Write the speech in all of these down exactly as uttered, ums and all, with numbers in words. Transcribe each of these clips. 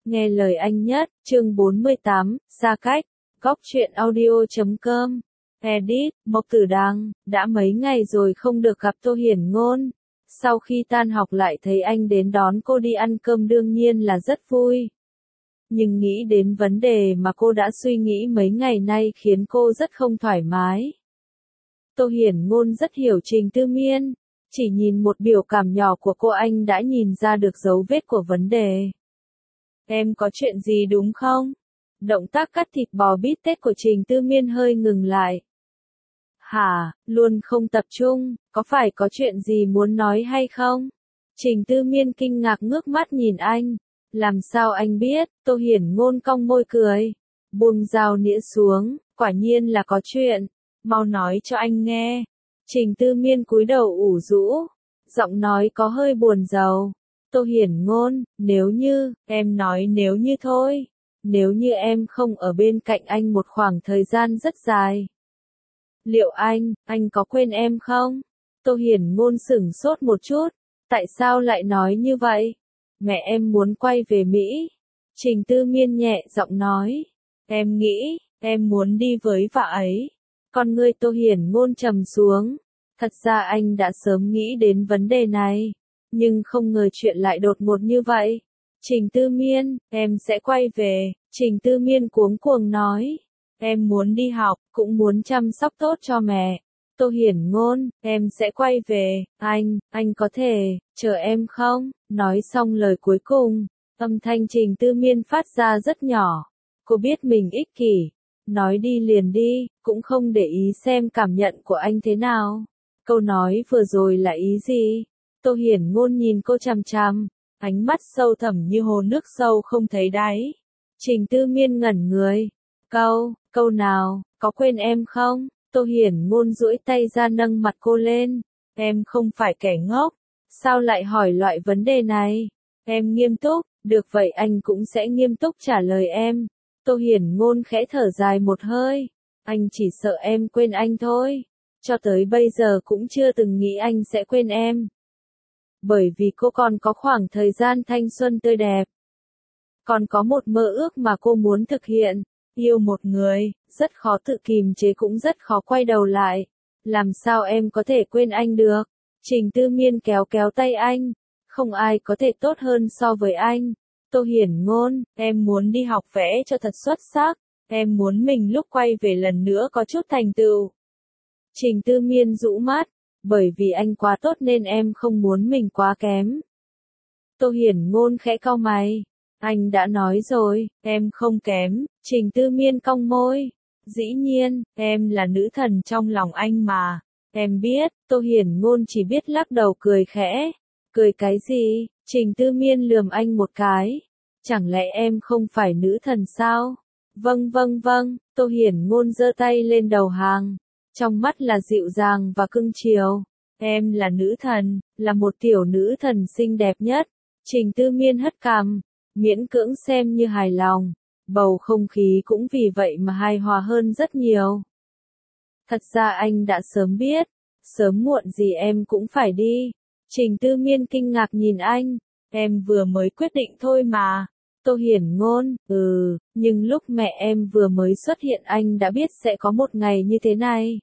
Nghe lời anh nhất, chương bốn mươi tám, xa cách, góc truyện audio chấm com. Edit, Mộc Tử Đăng, đã mấy ngày rồi không được gặp Tô Hiển Ngôn. Sau khi tan học lại thấy anh đến đón cô đi ăn cơm đương nhiên là rất vui. Nhưng nghĩ đến vấn đề mà cô đã suy nghĩ mấy ngày nay khiến cô rất không thoải mái. Tô Hiển Ngôn rất hiểu Trình Tư Miên, chỉ nhìn một biểu cảm nhỏ của cô anh đã nhìn ra được dấu vết của vấn đề. Em có chuyện gì đúng không? Động tác cắt thịt bò bít tết của Trình Tư Miên hơi ngừng lại. Hả, luôn không tập trung, có phải có chuyện gì muốn nói hay không? Trình Tư Miên kinh ngạc ngước mắt nhìn anh. Làm sao anh biết? Tô Hiển Ngôn cong môi cười. Buông dao nĩa xuống, quả nhiên là có chuyện. Mau nói cho anh nghe. Trình Tư Miên cúi đầu ủ rũ. Giọng nói có hơi buồn rầu. Tô Hiển Ngôn, nếu như, em nói nếu như thôi. Nếu như em không ở bên cạnh anh một khoảng thời gian rất dài. Liệu anh, anh có quên em không? Tô Hiển Ngôn sửng sốt một chút. Tại sao lại nói như vậy? Mẹ em muốn quay về Mỹ. Trình Tư Miên nhẹ giọng nói. Em nghĩ, em muốn đi với vợ ấy. Con ngươi Tô Hiển Ngôn trầm xuống. Thật ra anh đã sớm nghĩ đến vấn đề này. Nhưng không ngờ chuyện lại đột ngột như vậy. Trình Tư Miên, em sẽ quay về. Trình Tư Miên cuống cuồng nói. Em muốn đi học, cũng muốn chăm sóc tốt cho mẹ. Tô Hiển Ngôn, em sẽ quay về. Anh, anh có thể, chờ em không? Nói xong lời cuối cùng, âm thanh Trình Tư Miên phát ra rất nhỏ. Cô biết mình ích kỷ. Nói đi liền đi, cũng không để ý xem cảm nhận của anh thế nào. Câu nói vừa rồi là ý gì? Tô Hiển Ngôn nhìn cô chằm chằm, ánh mắt sâu thẳm như hồ nước sâu không thấy đáy. Trình Tư Miên ngẩn người. Câu, câu nào, có quên em không? Tô Hiển Ngôn duỗi tay ra nâng mặt cô lên. Em không phải kẻ ngốc. Sao lại hỏi loại vấn đề này? Em nghiêm túc, được vậy anh cũng sẽ nghiêm túc trả lời em. Tô Hiển Ngôn khẽ thở dài một hơi. Anh chỉ sợ em quên anh thôi. Cho tới bây giờ cũng chưa từng nghĩ anh sẽ quên em. Bởi vì cô còn có khoảng thời gian thanh xuân tươi đẹp. Còn có một mơ ước mà cô muốn thực hiện. Yêu một người, rất khó tự kìm chế cũng rất khó quay đầu lại. Làm sao em có thể quên anh được? Trình Tư Miên kéo kéo tay anh. Không ai có thể tốt hơn so với anh. Tô Hiển Ngôn, em muốn đi học vẽ cho thật xuất sắc. Em muốn mình lúc quay về lần nữa có chút thành tựu. Trình Tư Miên rũ mắt. Bởi vì anh quá tốt nên em không muốn mình quá kém. Tô Hiển Ngôn khẽ cau mày. Anh đã nói rồi, em không kém. Trình Tư Miên cong môi. Dĩ nhiên, em là nữ thần trong lòng anh mà. Em biết. Tô Hiển Ngôn chỉ biết lắc đầu cười khẽ. Cười cái gì? Trình Tư Miên lườm anh một cái. Chẳng lẽ em không phải nữ thần sao? Vâng vâng vâng. Tô Hiển Ngôn giơ tay lên đầu hàng. Trong mắt là dịu dàng và cưng chiều. Em là nữ thần, là một tiểu nữ thần xinh đẹp nhất. Trình Tư Miên hất cằm, miễn cưỡng xem như hài lòng. Bầu không khí cũng vì vậy mà hài hòa hơn rất nhiều. Thật ra anh đã sớm biết, sớm muộn gì em cũng phải đi. Trình Tư Miên kinh ngạc nhìn anh, em vừa mới quyết định thôi mà. Tô Hiển Ngôn, ừ, nhưng lúc mẹ em vừa mới xuất hiện anh đã biết sẽ có một ngày như thế này.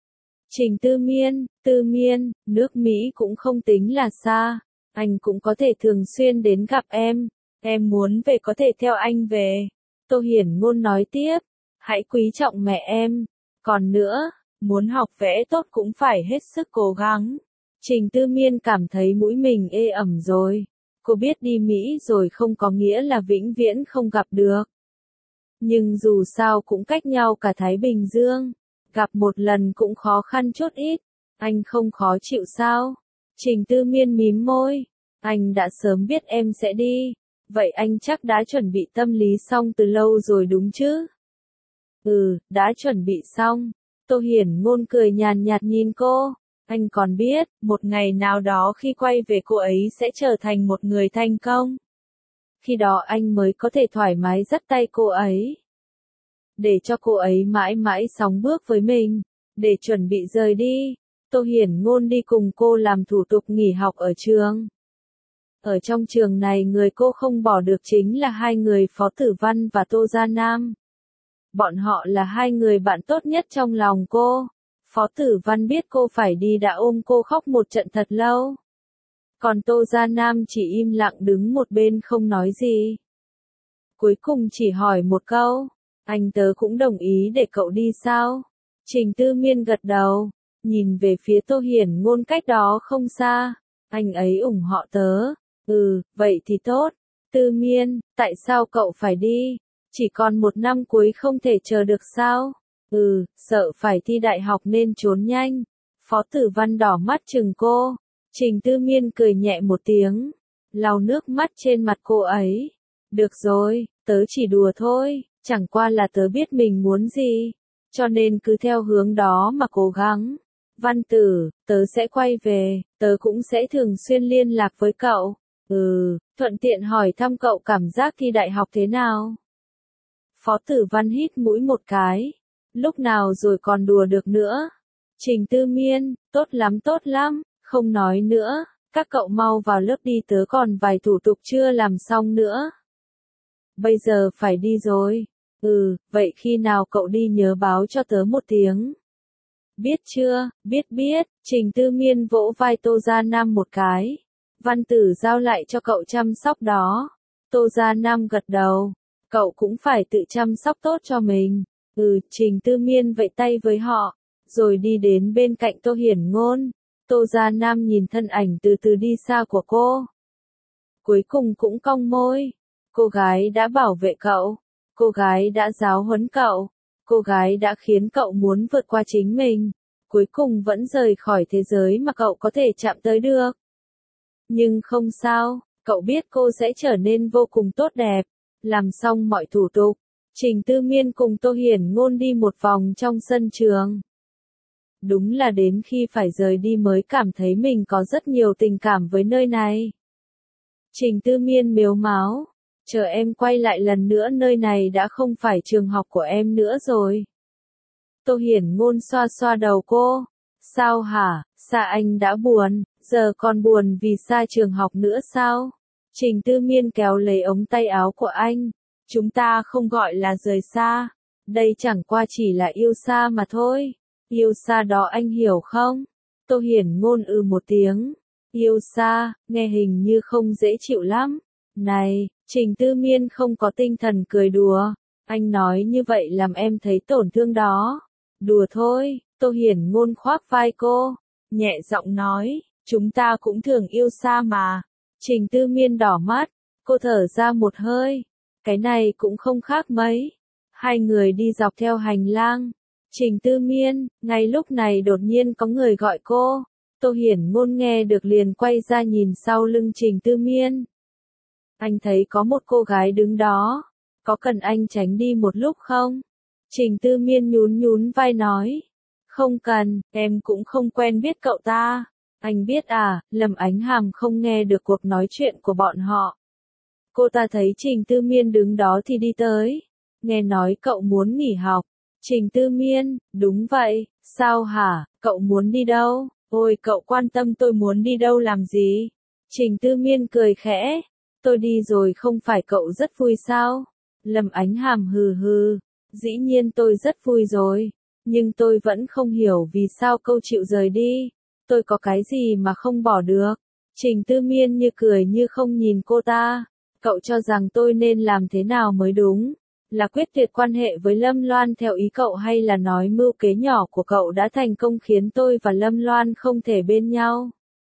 Trình Tư Miên, Tư Miên, nước Mỹ cũng không tính là xa, anh cũng có thể thường xuyên đến gặp em, em muốn về có thể theo anh về. Tô Hiển Ngôn nói tiếp, hãy quý trọng mẹ em, còn nữa, muốn học vẽ tốt cũng phải hết sức cố gắng. Trình Tư Miên cảm thấy mũi mình ê ẩm rồi, cô biết đi Mỹ rồi không có nghĩa là vĩnh viễn không gặp được. Nhưng dù sao cũng cách nhau cả Thái Bình Dương. Gặp một lần cũng khó khăn chút ít. Anh không khó chịu sao? Trình Tư Miên mím môi. Anh đã sớm biết em sẽ đi. Vậy anh chắc đã chuẩn bị tâm lý xong từ lâu rồi đúng chứ? Ừ, đã chuẩn bị xong. Tô Hiển Ngôn cười nhàn nhạt nhìn cô. Anh còn biết, một ngày nào đó khi quay về cô ấy sẽ trở thành một người thành công. Khi đó anh mới có thể thoải mái dắt tay cô ấy. Để cho cô ấy mãi mãi sóng bước với mình, để chuẩn bị rời đi. Tô Hiển Ngôn đi cùng cô làm thủ tục nghỉ học ở trường. Ở trong trường này người cô không bỏ được chính là hai người Phó Tử Văn và Tô Gia Nam. Bọn họ là hai người bạn tốt nhất trong lòng cô. Phó Tử Văn biết cô phải đi đã ôm cô khóc một trận thật lâu. Còn Tô Gia Nam chỉ im lặng đứng một bên không nói gì. Cuối cùng chỉ hỏi một câu, anh tớ cũng đồng ý để cậu đi sao? Trình Tư Miên gật đầu, nhìn về phía Tô Hiển Ngôn cách đó không xa. Anh ấy ủng họ tớ. Ừ, vậy thì tốt. Tư Miên, tại sao cậu phải đi? Chỉ còn một năm cuối không thể chờ được sao? Ừ, sợ phải thi đại học nên trốn nhanh. Phó Tử Văn đỏ mắt chừng cô. Trình Tư Miên cười nhẹ một tiếng, lau nước mắt trên mặt cô ấy. Được rồi, tớ chỉ đùa thôi, chẳng qua là tớ biết mình muốn gì, cho nên cứ theo hướng đó mà cố gắng. Văn Tử, tớ sẽ quay về, tớ cũng sẽ thường xuyên liên lạc với cậu. Ừ, thuận tiện hỏi thăm cậu cảm giác thi đại học thế nào. Phó Tử Văn hít mũi một cái, lúc nào rồi còn đùa được nữa. Trình Tư Miên, tốt lắm tốt lắm, không nói nữa, các cậu mau vào lớp đi, tớ còn vài thủ tục chưa làm xong nữa. Bây giờ phải đi rồi. Ừ, vậy khi nào cậu đi nhớ báo cho tớ một tiếng. Biết chưa, biết biết, Trình Tư Miên vỗ vai Tô Gia Nam một cái. Văn Tử giao lại cho cậu chăm sóc đó. Tô Gia Nam gật đầu, cậu cũng phải tự chăm sóc tốt cho mình. Ừ, Trình Tư Miên vẫy tay với họ, rồi đi đến bên cạnh Tô Hiển Ngôn. Tô Gia Nam nhìn thân ảnh từ từ đi xa của cô. Cuối cùng cũng cong môi. Cô gái đã bảo vệ cậu. Cô gái đã giáo huấn cậu. Cô gái đã khiến cậu muốn vượt qua chính mình. Cuối cùng vẫn rời khỏi thế giới mà cậu có thể chạm tới được. Nhưng không sao, cậu biết cô sẽ trở nên vô cùng tốt đẹp. Làm xong mọi thủ tục, Trình Tư Miên cùng Tô Hiển Ngôn đi một vòng trong sân trường. Đúng là đến khi phải rời đi mới cảm thấy mình có rất nhiều tình cảm với nơi này. Trình Tư Miên mếu máo, chờ em quay lại lần nữa nơi này đã không phải trường học của em nữa rồi. Tô Hiển Ngôn xoa xoa đầu cô, sao hả, xa anh đã buồn, giờ còn buồn vì xa trường học nữa sao? Trình Tư Miên kéo lấy ống tay áo của anh, chúng ta không gọi là rời xa, đây chẳng qua chỉ là yêu xa mà thôi. Yêu xa đó anh hiểu không? Tô Hiển Ngôn ư một tiếng. Yêu xa, nghe hình như không dễ chịu lắm. Này, Trình Tư Miên không có tinh thần cười đùa. Anh nói như vậy làm em thấy tổn thương đó. Đùa thôi, Tô Hiển Ngôn khoác vai cô. Nhẹ giọng nói, chúng ta cũng thường yêu xa mà. Trình Tư Miên đỏ mắt, cô thở ra một hơi. Cái này cũng không khác mấy. Hai người đi dọc theo hành lang. Trình Tư Miên, ngay lúc này đột nhiên có người gọi cô. Tô Hiển Ngôn nghe được liền quay ra nhìn sau lưng Trình Tư Miên. Anh thấy có một cô gái đứng đó. Có cần anh tránh đi một lúc không? Trình Tư Miên nhún nhún vai nói. Không cần, em cũng không quen biết cậu ta. Anh biết à, Lâm Ánh Hàm không nghe được cuộc nói chuyện của bọn họ. Cô ta thấy Trình Tư Miên đứng đó thì đi tới. Nghe nói cậu muốn nghỉ học. Trình Tư Miên, đúng vậy, sao hả, cậu muốn đi đâu? Ôi cậu quan tâm tôi muốn đi đâu làm gì? Trình Tư Miên cười khẽ, tôi đi rồi không phải cậu rất vui sao? Lâm Ánh Hàm hừ hừ, dĩ nhiên tôi rất vui rồi, nhưng tôi vẫn không hiểu vì sao cậu chịu rời đi, tôi có cái gì mà không bỏ được? Trình Tư Miên như cười như không nhìn cô ta, cậu cho rằng tôi nên làm thế nào mới đúng? Là quyết tuyệt quan hệ với Lâm Loan theo ý cậu hay là nói mưu kế nhỏ của cậu đã thành công khiến tôi và Lâm Loan không thể bên nhau?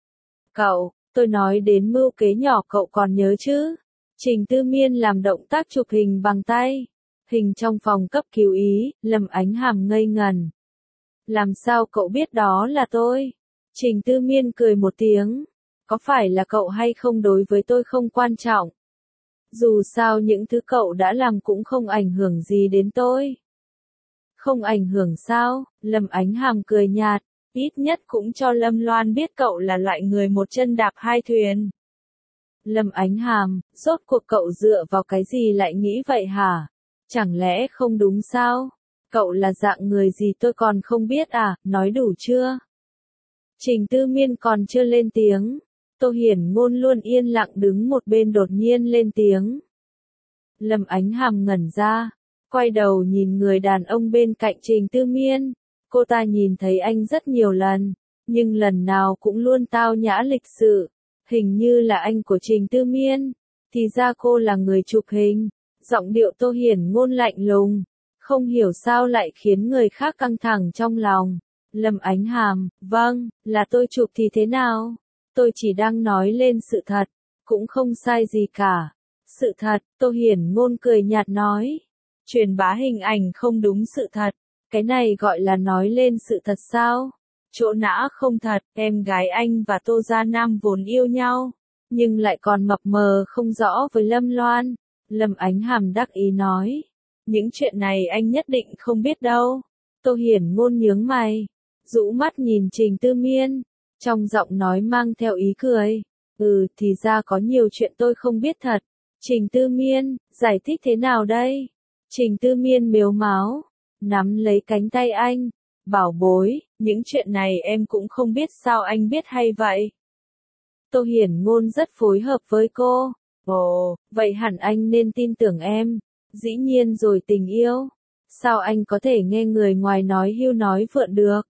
Cậu, tôi nói đến mưu kế nhỏ cậu còn nhớ chứ? Trình Tư Miên làm động tác chụp hình bằng tay. Hình trong phòng cấp cứu ý, Lâm Ánh Hàm ngây ngần. Làm sao cậu biết đó là tôi? Trình Tư Miên cười một tiếng. Có phải là cậu hay không đối với tôi không quan trọng? Dù sao những thứ cậu đã làm cũng không ảnh hưởng gì đến tôi. Không ảnh hưởng sao? Lâm Ánh Hàm cười nhạt, ít nhất cũng cho Lâm Loan biết cậu là loại người một chân đạp hai thuyền. Lâm Ánh Hàm, rốt cuộc cậu dựa vào cái gì lại nghĩ vậy hả? Chẳng lẽ không đúng sao? Cậu là dạng người gì tôi còn không biết à, nói đủ chưa? Trình Tư Miên còn chưa lên tiếng. Tô Hiển Ngôn luôn yên lặng đứng một bên đột nhiên lên tiếng. Lâm Ánh Hàm ngẩn ra, quay đầu nhìn người đàn ông bên cạnh Trình Tư Miên. Cô ta nhìn thấy anh rất nhiều lần, nhưng lần nào cũng luôn tao nhã lịch sự. Hình như là anh của Trình Tư Miên. Thì ra cô là người chụp hình. Giọng điệu Tô Hiển Ngôn lạnh lùng, không hiểu sao lại khiến người khác căng thẳng trong lòng. Lâm Ánh Hàm, vâng, là tôi chụp thì thế nào? Tôi chỉ đang nói lên sự thật, cũng không sai gì cả. Sự thật, Tô Hiển Ngôn cười nhạt nói. Truyền bá hình ảnh không đúng sự thật. Cái này gọi là nói lên sự thật sao? Chỗ nã không thật, em gái anh và Tô Gia Nam vốn yêu nhau, nhưng lại còn mập mờ không rõ với Lâm Loan. Lâm Ánh Hàm đắc ý nói. Những chuyện này anh nhất định không biết đâu. Tô Hiển Ngôn nhướng mày, rũ mắt nhìn Trình Tư Miên, trong giọng nói mang theo ý cười. Ừ, thì ra có nhiều chuyện tôi không biết thật. Trình Tư Miên, giải thích thế nào đây? Trình Tư Miên mếu máo, nắm lấy cánh tay anh. Bảo bối, những chuyện này em cũng không biết sao anh biết hay vậy? Tô Hiển Ngôn rất phối hợp với cô. Ồ, vậy hẳn anh nên tin tưởng em. Dĩ nhiên rồi tình yêu. Sao anh có thể nghe người ngoài nói hưu nói vượn được?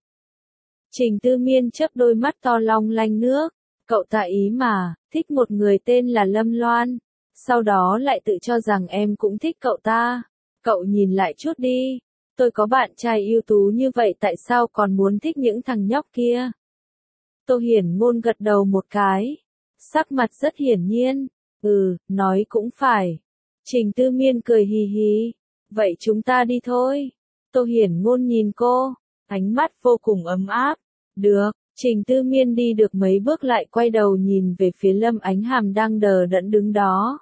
Trình Tư Miên chớp đôi mắt to long lanh nước. Cậu ta ý mà, thích một người tên là Lâm Loan. Sau đó lại tự cho rằng em cũng thích cậu ta. Cậu nhìn lại chút đi. Tôi có bạn trai ưu tú như vậy tại sao còn muốn thích những thằng nhóc kia? Tô Hiển Ngôn gật đầu một cái. Sắc mặt rất hiển nhiên. Ừ, nói cũng phải. Trình Tư Miên cười hì hì. Vậy chúng ta đi thôi. Tô Hiển Ngôn nhìn cô, ánh mắt vô cùng ấm áp. Được, Trình Tư Miên đi được mấy bước lại quay đầu nhìn về phía Lâm Ánh Hàm đang đờ đẫn đứng đó.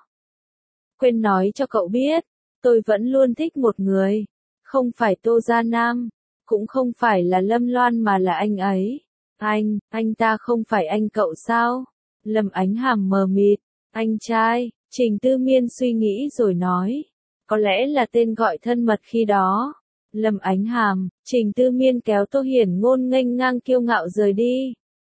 Quên nói cho cậu biết, tôi vẫn luôn thích một người. Không phải Tô Gia Nam, cũng không phải là Lâm Loan mà là anh ấy. Anh, anh ta không phải anh cậu sao? Lâm Ánh Hàm mờ mịt. Anh trai, Trình Tư Miên suy nghĩ rồi nói. Có lẽ là tên gọi thân mật khi đó. Lâm Ánh Hàm, Trình Tư Miên kéo Tô Hiển Ngôn nghênh ngang kiêu ngạo rời đi.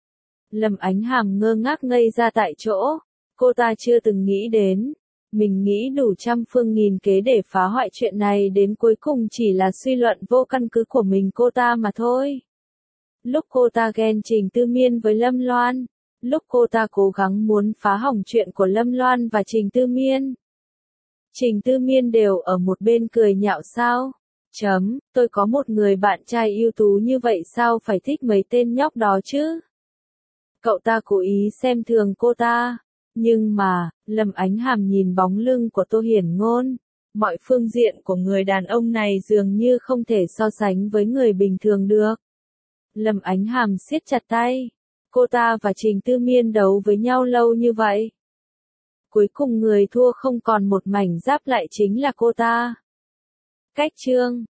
Lâm Ánh Hàm ngơ ngác ngây ra tại chỗ. Cô ta chưa từng nghĩ đến. Mình nghĩ đủ trăm phương nghìn kế để phá hoại chuyện này đến cuối cùng chỉ là suy luận vô căn cứ của mình cô ta mà thôi. Lúc cô ta ghen Trình Tư Miên với Lâm Loan. Lúc cô ta cố gắng muốn phá hỏng chuyện của Lâm Loan và Trình Tư Miên. Trình Tư Miên đều ở một bên cười nhạo sao? Chấm, tôi có một người bạn trai ưu tú như vậy sao phải thích mấy tên nhóc đó chứ? Cậu ta cố ý xem thường cô ta. Nhưng mà, Lâm Ánh Hàm nhìn bóng lưng của Tô Hiển Ngôn. Mọi phương diện của người đàn ông này dường như không thể so sánh với người bình thường được. Lâm Ánh Hàm siết chặt tay. Cô ta và Trình Tư Miên đấu với nhau lâu như vậy. Cuối cùng người thua không còn một mảnh giáp lại chính là cô ta. Cách chương